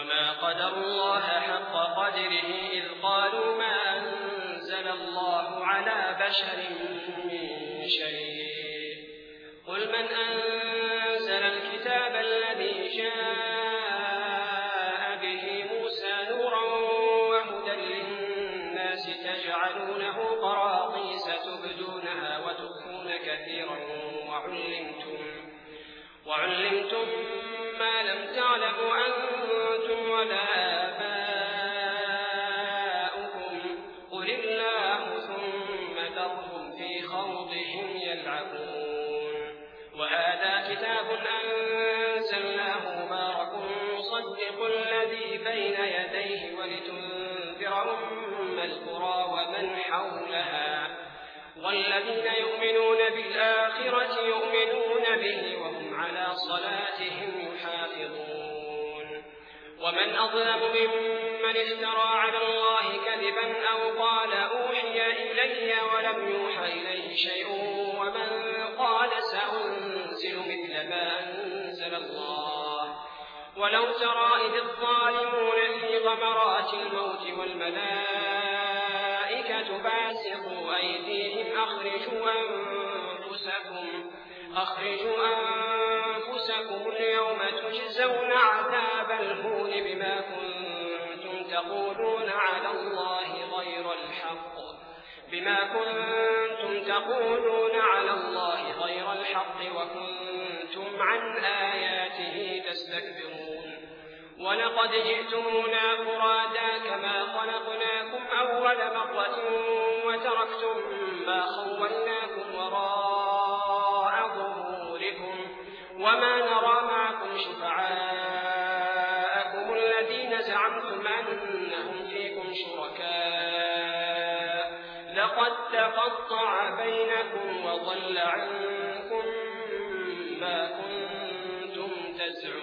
وما قدروا الله حق قدره إذ قالوا ما أنزل الله على بشر من شيء قل من أنزل الكتاب الذي جاء به موسى نورا وهدى للناس تجعلونه قراطيس تبدونها وتخفون كثيرا وعلمتم ما لم تعلموا أنتم ولا آباؤكم قل الله ثم ذرهم في خوضهم يلعبون وهذا كتاب أنزلناه مبارك مصدق الذي بين يديه ولتنذر أم القرى ومن حولها والذين يؤمنون بالآخرة يؤمنون به وهم على صلاتهم يحافظون ومن أظلم ممن افترى على الله كذبا أو قال أوحي إلي ولم يوحى إليه شيء ومن قال سأنزل مثل ما أنزل الله ولو ترى إذ الظالمون في غمرات الموت والملائكة باسطوا أيديهم أخرجوا أنفسكم اليوم تجزون عذاب الهون بما كنتم تقولون على الله غير الحق وكنتم عن آياته تستكبرون ولقد جئتمونا فرادا كما خلقناكم أول مرة وتركتم ما خولناكم وراء ظهوركم وما نرى معكم شفعاءكم الذين زعمتم أنهم فيكم شركاء لقد تقطع بينكم وضل عنكم ما كنتم تزعمون